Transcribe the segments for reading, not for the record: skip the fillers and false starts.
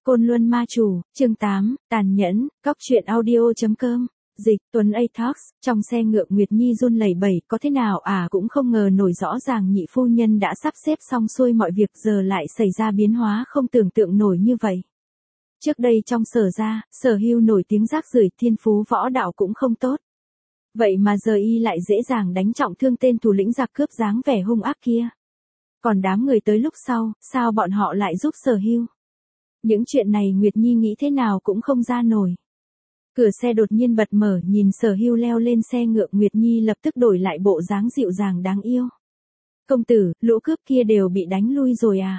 Côn Luân Ma Chủ, chương 8, tàn nhẫn, cóc truyện audio.com, dịch, Tuấn A Talks, trong xe ngựa Nguyệt Nhi run lẩy bẩy, có thế nào cũng không ngờ nổi rõ ràng nhị phu nhân đã sắp xếp xong xuôi mọi việc giờ lại xảy ra biến hóa không tưởng tượng nổi như vậy. Trước đây trong Sở gia, Sở Hưu nổi tiếng rác rưởi, thiên phú võ đạo cũng không tốt. Vậy mà giờ y lại dễ dàng đánh trọng thương tên thủ lĩnh giặc cướp dáng vẻ hung ác kia. Còn đám người tới lúc sau, sao bọn họ lại giúp Sở Hưu? Những chuyện này Nguyệt Nhi nghĩ thế nào cũng không ra nổi. Cửa xe đột nhiên bật mở, nhìn Sở Hưu leo lên xe ngựa, Nguyệt Nhi lập tức đổi lại bộ dáng dịu dàng đáng yêu. Công tử, lũ cướp kia đều bị đánh lui rồi à?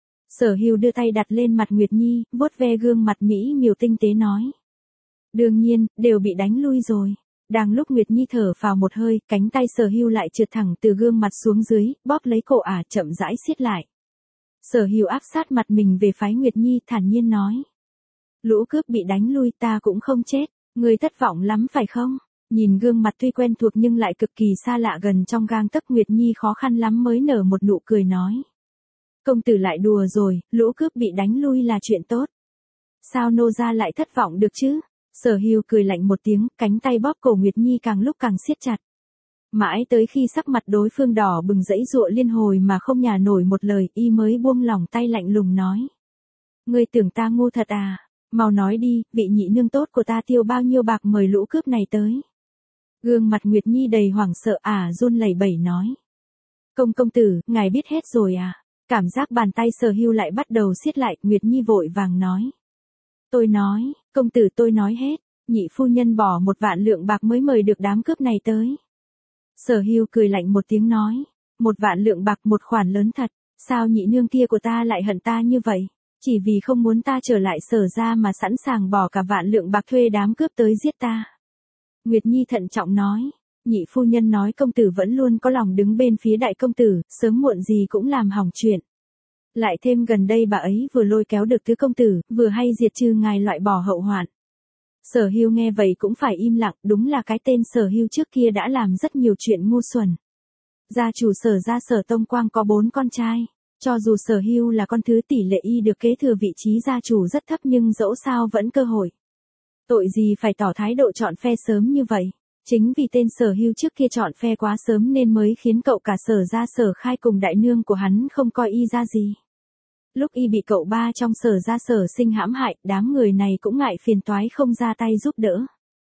Sở Hưu đưa tay đặt lên mặt Nguyệt Nhi, vuốt ve gương mặt mỹ miều tinh tế nói. Đương nhiên, đều bị đánh lui rồi. Đang lúc Nguyệt Nhi thở phào một hơi, cánh tay Sở Hưu lại trượt thẳng từ gương mặt xuống dưới, bóp lấy cổ chậm rãi siết lại. Sở Hưu áp sát mặt mình về phái Nguyệt Nhi, thản nhiên nói. Lũ cướp bị đánh lui, ta cũng không chết, ngươi thất vọng lắm phải không? Nhìn gương mặt tuy quen thuộc nhưng lại cực kỳ xa lạ gần trong gang tấc, Nguyệt Nhi khó khăn lắm mới nở một nụ cười nói. Công tử lại đùa rồi, lũ cướp bị đánh lui là chuyện tốt. Sao nô gia lại thất vọng được chứ? Sở Hưu cười lạnh một tiếng, cánh tay bóp cổ Nguyệt Nhi càng lúc càng siết chặt. Mãi tới khi sắc mặt đối phương đỏ bừng dãy giụa liên hồi mà không nhả nổi một lời, y mới buông lỏng tay lạnh lùng nói. Ngươi tưởng ta ngu thật à? Mau nói đi, vị nhị nương tốt của ta tiêu bao nhiêu bạc mời lũ cướp này tới? Gương mặt Nguyệt Nhi đầy hoảng sợ run lẩy bẩy nói. Công tử, ngài biết hết rồi à? Cảm giác bàn tay Sở Hưu lại bắt đầu siết lại, Nguyệt Nhi vội vàng nói. Tôi nói, công tử tôi nói hết, nhị phu nhân bỏ 1 vạn lượng bạc mới mời được đám cướp này tới. Sở Hưu cười lạnh một tiếng nói, 1 vạn lượng bạc, một khoản lớn thật, sao nhị nương kia của ta lại hận ta như vậy? Chỉ vì không muốn ta trở lại Sở gia mà sẵn sàng bỏ cả 1 vạn lượng bạc thuê đám cướp tới giết ta. Nguyệt Nhi thận trọng nói, nhị phu nhân nói công tử vẫn luôn có lòng đứng bên phía đại công tử, sớm muộn gì cũng làm hỏng chuyện. Lại thêm gần đây bà ấy vừa lôi kéo được tứ công tử, vừa hay diệt trừ ngài loại bỏ hậu hoạn. Sở Hưu nghe vậy cũng phải im lặng, đúng là cái tên Sở Hưu trước kia đã làm rất nhiều chuyện ngu xuẩn. Gia chủ Sở gia Sở Tông Quang có 4 con trai, cho dù Sở Hưu là con thứ, tỷ lệ y được kế thừa vị trí gia chủ rất thấp nhưng dẫu sao vẫn cơ hội. Tội gì phải tỏ thái độ chọn phe sớm như vậy? Chính vì tên Sở Hưu trước kia chọn phe quá sớm nên mới khiến cậu cả Sở gia Sở Khai cùng đại nương của hắn không coi y ra gì. Lúc y bị cậu ba trong Sở gia Sở Sinh hãm hại, đám người này cũng ngại phiền toái không ra tay giúp đỡ.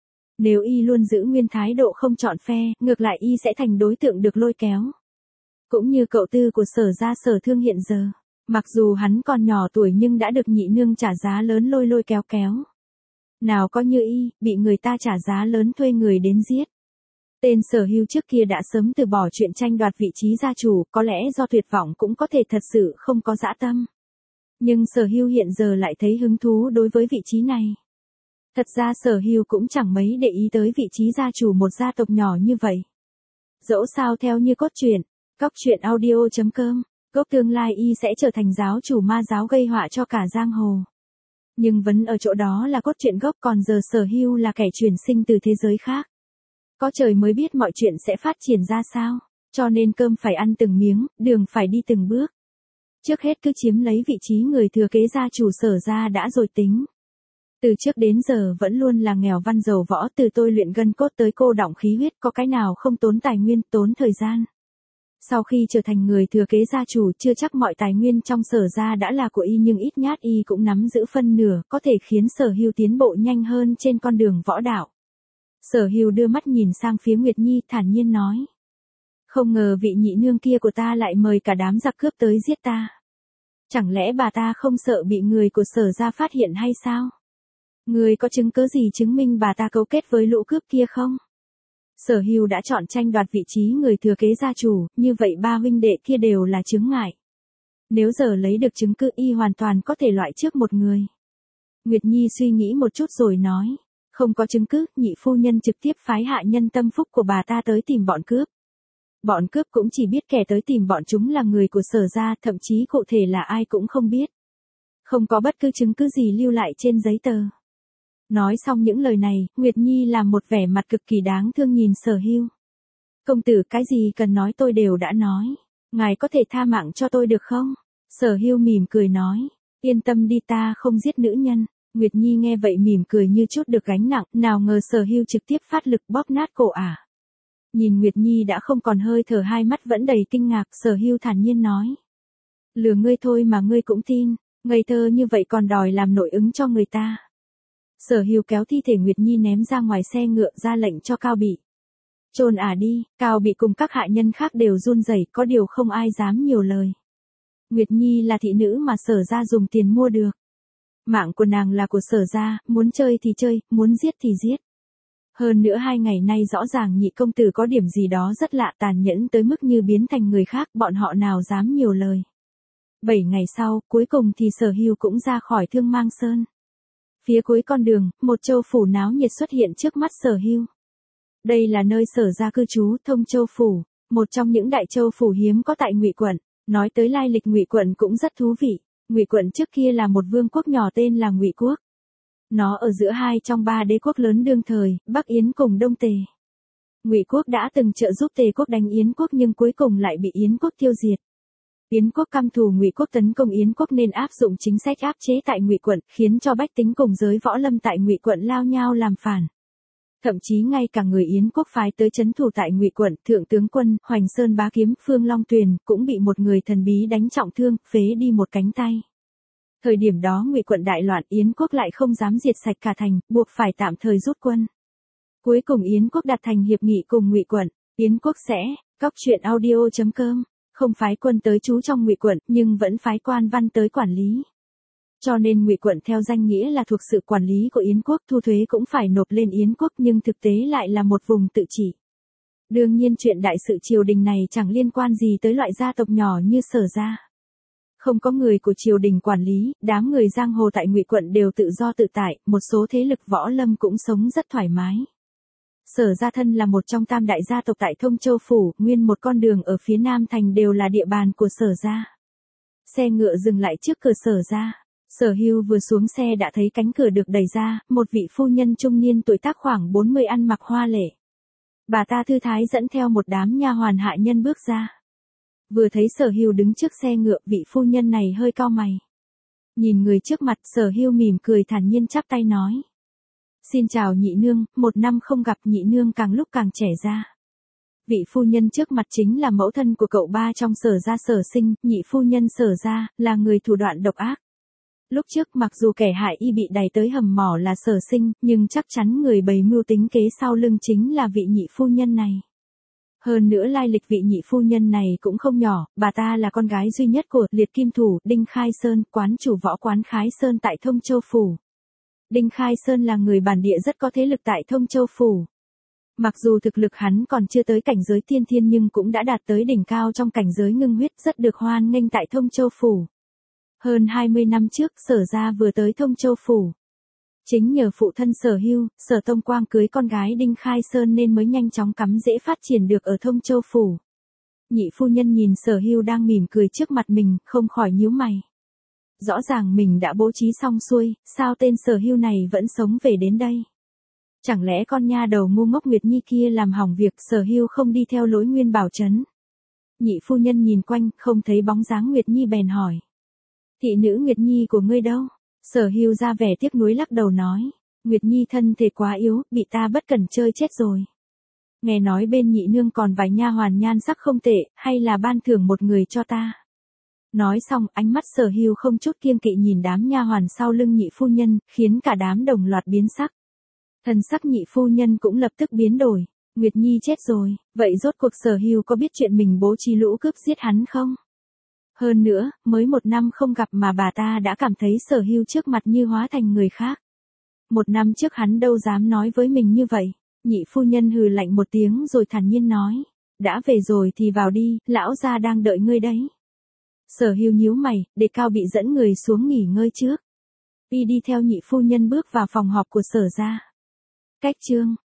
Nếu y luôn giữ nguyên thái độ không chọn phe, ngược lại y sẽ thành đối tượng được lôi kéo. Cũng như cậu tư của Sở gia Sở Thương hiện giờ, mặc dù hắn còn nhỏ tuổi nhưng đã được nhị nương trả giá lớn lôi kéo. Nào có như y, bị người ta trả giá lớn thuê người đến giết. Tên Sở Hưu trước kia đã sớm từ bỏ chuyện tranh đoạt vị trí gia chủ, có lẽ do tuyệt vọng cũng có thể thật sự không có dã tâm. Nhưng Sở Hưu hiện giờ lại thấy hứng thú đối với vị trí này. Thật ra Sở Hưu cũng chẳng mấy để ý tới vị trí gia chủ một gia tộc nhỏ như vậy. Dẫu sao theo như cốt truyện, cóc truyện audio.com, gốc tương lai y sẽ trở thành giáo chủ ma giáo gây họa cho cả giang hồ. Nhưng vấn ở chỗ đó là cốt truyện gốc, còn giờ Sở Hưu là kẻ chuyển sinh từ thế giới khác. Có trời mới biết mọi chuyện sẽ phát triển ra sao, cho nên cơm phải ăn từng miếng, đường phải đi từng bước. Trước hết cứ chiếm lấy vị trí người thừa kế gia chủ Sở gia đã rồi tính. Từ trước đến giờ vẫn luôn là nghèo văn giàu võ, từ tôi luyện gân cốt tới cô đọng khí huyết, có cái nào không tốn tài nguyên, tốn thời gian. Sau khi trở thành người thừa kế gia chủ, chưa chắc mọi tài nguyên trong Sở gia đã là của y nhưng ít nhát y cũng nắm giữ phân nửa, có thể khiến Sở Hưu tiến bộ nhanh hơn trên con đường võ đạo. Sở Hưu đưa mắt nhìn sang phía Nguyệt Nhi, thản nhiên nói. Không ngờ vị nhị nương kia của ta lại mời cả đám giặc cướp tới giết ta. Chẳng lẽ bà ta không sợ bị người của Sở gia phát hiện hay sao? Người có chứng cứ gì chứng minh bà ta cấu kết với lũ cướp kia không? Sở Hưu đã chọn tranh đoạt vị trí người thừa kế gia chủ, như vậy 3 huynh đệ kia đều là chướng ngại. Nếu giờ lấy được chứng cứ y hoàn toàn có thể loại trước một người. Nguyệt Nhi suy nghĩ một chút rồi nói. Không có chứng cứ, nhị phu nhân trực tiếp phái hạ nhân tâm phúc của bà ta tới tìm bọn cướp. Bọn cướp cũng chỉ biết kẻ tới tìm bọn chúng là người của Sở gia, thậm chí cụ thể là ai cũng không biết. Không có bất cứ chứng cứ gì lưu lại trên giấy tờ. Nói xong những lời này, Nguyệt Nhi làm một vẻ mặt cực kỳ đáng thương nhìn Sở Hưu. Công tử, cái gì cần nói tôi đều đã nói. Ngài có thể tha mạng cho tôi được không? Sở Hưu mỉm cười nói. Yên tâm đi, ta không giết nữ nhân. Nguyệt Nhi nghe vậy mỉm cười như chút được gánh nặng, nào ngờ Sở Hưu trực tiếp phát lực bóp nát cổ ả. Nhìn Nguyệt Nhi đã không còn hơi thở, hai mắt vẫn đầy kinh ngạc, Sở Hưu thản nhiên nói. Lừa ngươi thôi mà ngươi cũng tin, ngây thơ như vậy còn đòi làm nội ứng cho người ta. Sở Hưu kéo thi thể Nguyệt Nhi ném ra ngoài xe ngựa, ra lệnh cho Cao Bị. Chôn ả đi. Cao Bị cùng các hạ nhân khác đều run rẩy, có điều không ai dám nhiều lời. Nguyệt Nhi là thị nữ mà Sở gia dùng tiền mua được. Mạng của nàng là của Sở gia, muốn chơi thì chơi, muốn giết thì giết. Hơn nữa 2 ngày nay rõ ràng Nhị công tử có điểm gì đó rất lạ, tàn nhẫn tới mức như biến thành người khác, bọn họ nào dám nhiều lời. 7 ngày sau, cuối cùng thì Sở Hưu cũng ra khỏi Thương Mang Sơn. Phía cuối con đường, một châu phủ náo nhiệt xuất hiện trước mắt Sở Hưu. Đây là nơi Sở gia cư trú, Thông Châu phủ, một trong những đại châu phủ hiếm có tại Ngụy quận. Nói tới lai lịch Ngụy quận cũng rất thú vị. Ngụy quận trước kia là một vương quốc nhỏ tên là Ngụy quốc. Nó ở giữa hai trong 3 đế quốc lớn đương thời, Bắc Yến cùng Đông Tề. Ngụy quốc đã từng trợ giúp Tề quốc đánh Yến quốc nhưng cuối cùng lại bị Yến quốc tiêu diệt. Yến quốc căm thù Ngụy quốc tấn công Yến quốc nên áp dụng chính sách áp chế tại Ngụy quận, khiến cho bách tính cùng giới võ lâm tại Ngụy quận lao nhau làm phản. Thậm chí ngay cả người Yến quốc phái tới trấn thủ tại Ngụy quận, thượng tướng quân Hoành Sơn bá kiếm Phương Long Tuyền cũng bị một người thần bí đánh trọng thương, phế đi một cánh tay. Thời điểm đó Ngụy quận đại loạn, Yến quốc lại không dám diệt sạch cả thành, buộc phải tạm thời rút quân. Cuối cùng Yến quốc đặt thành hiệp nghị cùng Ngụy quận. Yến quốc sẽ cóc.audio.com không phái quân tới trú trong Ngụy quận, nhưng vẫn phái quan văn tới quản lý. Cho nên Ngụy quận theo danh nghĩa là thuộc sự quản lý của Yến quốc, thu thuế cũng phải nộp lên Yến quốc, nhưng thực tế lại là một vùng tự trị. Đương nhiên chuyện đại sự triều đình này chẳng liên quan gì tới loại gia tộc nhỏ như Sở gia. Không có người của triều đình quản lý, đám người giang hồ tại Ngụy quận đều tự do tự tại, một số thế lực võ lâm cũng sống rất thoải mái. Sở gia thân là một trong 3 đại gia tộc tại Thông Châu phủ, nguyên một con đường ở phía nam thành đều là địa bàn của Sở gia. Xe ngựa dừng lại trước cửa Sở gia. Sở Hưu vừa xuống xe đã thấy cánh cửa được đẩy ra, một vị phu nhân trung niên tuổi tác khoảng 40 ăn mặc hoa lệ. Bà ta thư thái dẫn theo một đám nha hoàn hạ nhân bước ra. Vừa thấy Sở Hưu đứng trước xe ngựa, vị phu nhân này hơi cau mày. Nhìn người trước mặt, Sở Hưu mỉm cười thản nhiên chắp tay nói. Xin chào nhị nương, 1 năm không gặp, nhị nương càng lúc càng trẻ ra. Vị phu nhân trước mặt chính là mẫu thân của cậu ba trong Sở gia Sở Sinh, nhị phu nhân Sở gia, là người thủ đoạn độc ác. Lúc trước mặc dù kẻ hại y bị đày tới hầm mỏ là Sở Sinh, nhưng chắc chắn người bày mưu tính kế sau lưng chính là vị nhị phu nhân này. Hơn nữa lai lịch vị nhị phu nhân này cũng không nhỏ, bà ta là con gái duy nhất của liệt kim thủ Đinh Khai Sơn, quán chủ võ quán Khái Sơn tại Thông Châu phủ. Đinh Khai Sơn là người bản địa rất có thế lực tại Thông Châu phủ. Mặc dù thực lực hắn còn chưa tới cảnh giới tiên thiên nhưng cũng đã đạt tới đỉnh cao trong cảnh giới ngưng huyết, rất được hoan nghênh tại Thông Châu phủ. Hơn 20 năm trước, Sở gia vừa tới Thông Châu phủ. Chính nhờ phụ thân Sở Hưu, Sở Tông Quang cưới con gái Đinh Khai Sơn nên mới nhanh chóng cắm rễ phát triển được ở Thông Châu phủ. Nhị phu nhân nhìn Sở Hưu đang mỉm cười trước mặt mình, không khỏi nhíu mày. Rõ ràng mình đã bố trí xong xuôi, sao tên Sở Hưu này vẫn sống về đến đây? Chẳng lẽ con nha đầu ngu ngốc Nguyệt Nhi kia làm hỏng việc, Sở Hưu không đi theo lối Nguyên Bảo trấn? Nhị phu nhân nhìn quanh, không thấy bóng dáng Nguyệt Nhi bèn hỏi. Thị nữ Nguyệt Nhi của ngươi đâu? Sở Hưu ra vẻ tiếc nuối lắc đầu nói. Nguyệt Nhi thân thể quá yếu, bị ta bất cẩn chơi chết rồi. Nghe nói bên nhị nương còn vài nha hoàn nhan sắc không tệ, hay là ban thưởng một người cho ta. Nói xong, ánh mắt Sở Hưu không chút kiêng kỵ nhìn đám nha hoàn sau lưng nhị phu nhân, khiến cả đám đồng loạt biến sắc. Thần sắc nhị phu nhân cũng lập tức biến đổi. Nguyệt Nhi chết rồi, vậy rốt cuộc Sở Hưu có biết chuyện mình bố trí lũ cướp giết hắn không? Hơn nữa, mới 1 năm không gặp mà bà ta đã cảm thấy Sở Hưu trước mặt như hóa thành người khác. 1 năm trước hắn đâu dám nói với mình như vậy. Nhị phu nhân hừ lạnh một tiếng rồi thản nhiên nói. Đã về rồi thì vào đi, lão gia đang đợi ngươi đấy. Sở Hưu nhíu mày, để Cao Bị dẫn người xuống nghỉ ngơi trước. Y đi theo nhị phu nhân bước vào phòng họp của Sở gia. Cách chương